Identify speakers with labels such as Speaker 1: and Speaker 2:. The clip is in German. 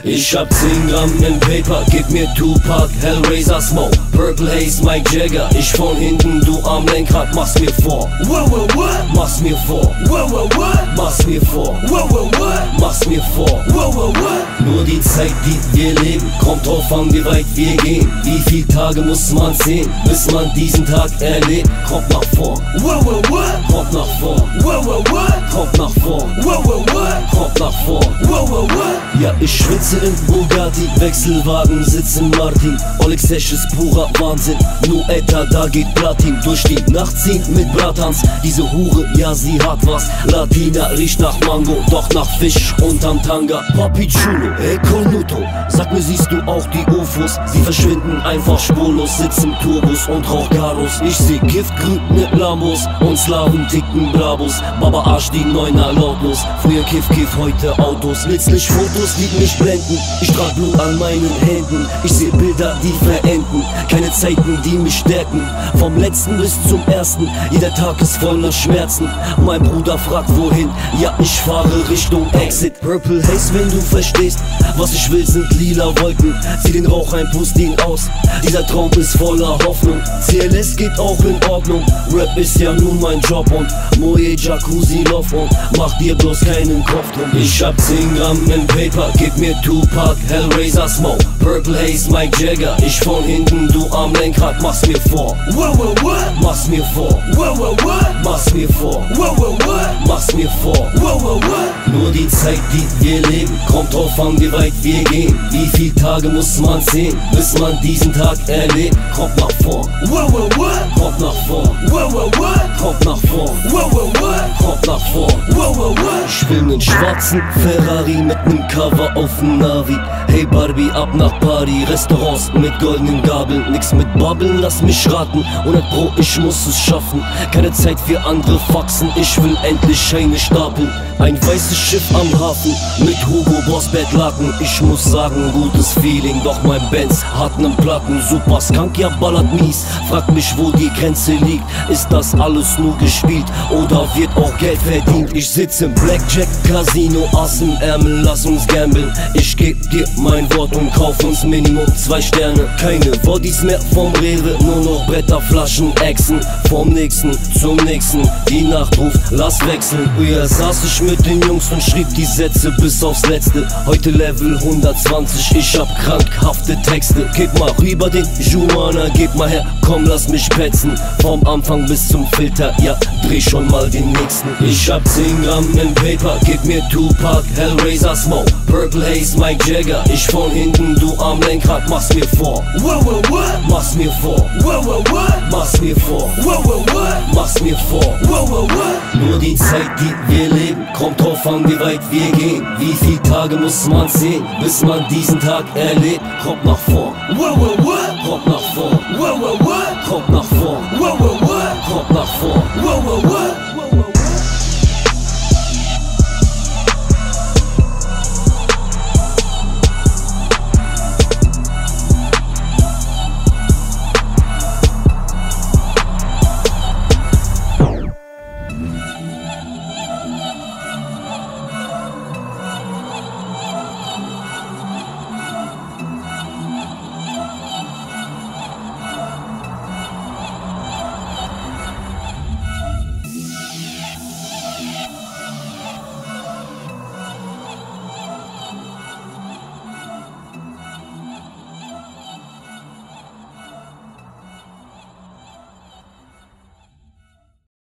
Speaker 1: Ich hab 10 Gramm im Paper, gib mir Tupac, Hellraiser, Smoke, Purple Haze, Mike Jagger. Ich von hinten, du am Lenkrad, mach's mir vor. Mach's mir vor. Mach's mir vor. Mach's mir vor. Nur die Zeit, die wir leben, kommt drauf an, wie weit wir gehen. Wie viele Tage muss man sehen, bis man diesen Tag erlebt? Kommt nach vor. Kommt nach vor. Kommt nach vor. Kommt nach vor. Ja, ich schwitze im Bugatti, Wechselwagen, sitz im Martin. Oleg Sesh ist purer Wahnsinn, nur Etta, da geht Platin. Durch die Nacht ziehen mit Bratans, diese Hure, ja sie hat was. Latina riecht nach Mango, doch nach Fisch unterm Tanga. Papi Chulo, hey Cornuto, sag mir, siehst du auch die UFOs? Sie verschwinden einfach spurlos, sitz im Turbus und rauch Garos. Ich seh giftgrüne Lambos und Slaven ticken Brabos. Baba Arsch, die Neuner lautlos, früher Kiff, heute Autos. Letztlich Fotos, die mich blenden, ich trag Blut an meinen Händen. Ich seh Bilder, die verenden, keine Zeiten, die mich stärken. Vom letzten bis zum ersten, jeder Tag ist voller Schmerzen. Mein Bruder fragt wohin, ja ich fahre Richtung Exit. Purple Haze, wenn du verstehst, was ich will sind lila Wolken. Zieh den Rauch ein, pust ihn aus, dieser Traum ist voller Hoffnung. CLS geht auch in Ordnung, Rap ist ja nun mein Job und Moje Jacuzzi Love und mach dir bloß keinen Kopf drum. Ich hab 10 Gramm im Paper, gib mir Tupac, Hellraiser, Smoke, Purple Haze, Mike Jagger. Ich von hinten, du am Lenkrad, mach's mir vor. Mach's mir vor. Mach's mir vor. Mach's mir vor. Nur die Zeit, die wir leben, kommt drauf an, wie weit wir gehen. Wie viele Tage muss man sehen, bis man diesen Tag erlebt? Kommt nach vor. Kommt nach vor. Kommt nach vor. Kommt nach vor. Ich will nen schwarzen Ferrari mit nem Cover auf dem Navi. Hey Barbie, ab nach Party, Restaurants mit goldenen Gabeln. Nix mit Babbeln, lass mich raten. 100 Pro, ich muss es schaffen. Keine Zeit für andere Faxen, ich will endlich Scheine stapeln. Ein weißes Schiff am Hafen mit Hugo Boss Bettlaken. Ich muss sagen, gutes Feeling, doch mein Benz hat nen Platten. Super Skunk, ja ballert mies. Frag mich, wo die Grenze liegt. Ist das alles nur gespielt oder wird auch Geld verdient? Ich sitz im Blackjack Casino, Ass im Ärmel, lass uns gambeln. Ich geb dir mein Wort und kauf uns Minimum 2 Sterne. Keine Bodies mehr vom Rewe, nur noch Bretter, Flaschen, Echsen. Vom nächsten zum nächsten, die Nacht ruft, lass wechseln. Früher saß ich mit den Jungs und schrieb die Sätze bis aufs Letzte. Heute Level 120, ich hab krankhafte Texte. Gib mal rüber den Juana, gib mal her, komm lass mich petzen. Vom Anfang bis zum Filter, ja dreh schon mal den nächsten. Ich hab 10 Gramm im Paper, gib mir Tupac, Hellraiser, Smoke, Purple Haze, Mike Jagger. Ich von hinten, du am Lenkrad, mach's mir vor. Mach's mir vor. Mach's mir vor. Mach's mir vor. Nur die Zeit, die wir leben, kommt drauf an, wie weit wir gehen. Wie viele Tage muss man sehen, bis man diesen Tag erlebt? Kommt nach vor. Kommt nach vor. Kommt nach vor. Kommt nach vor.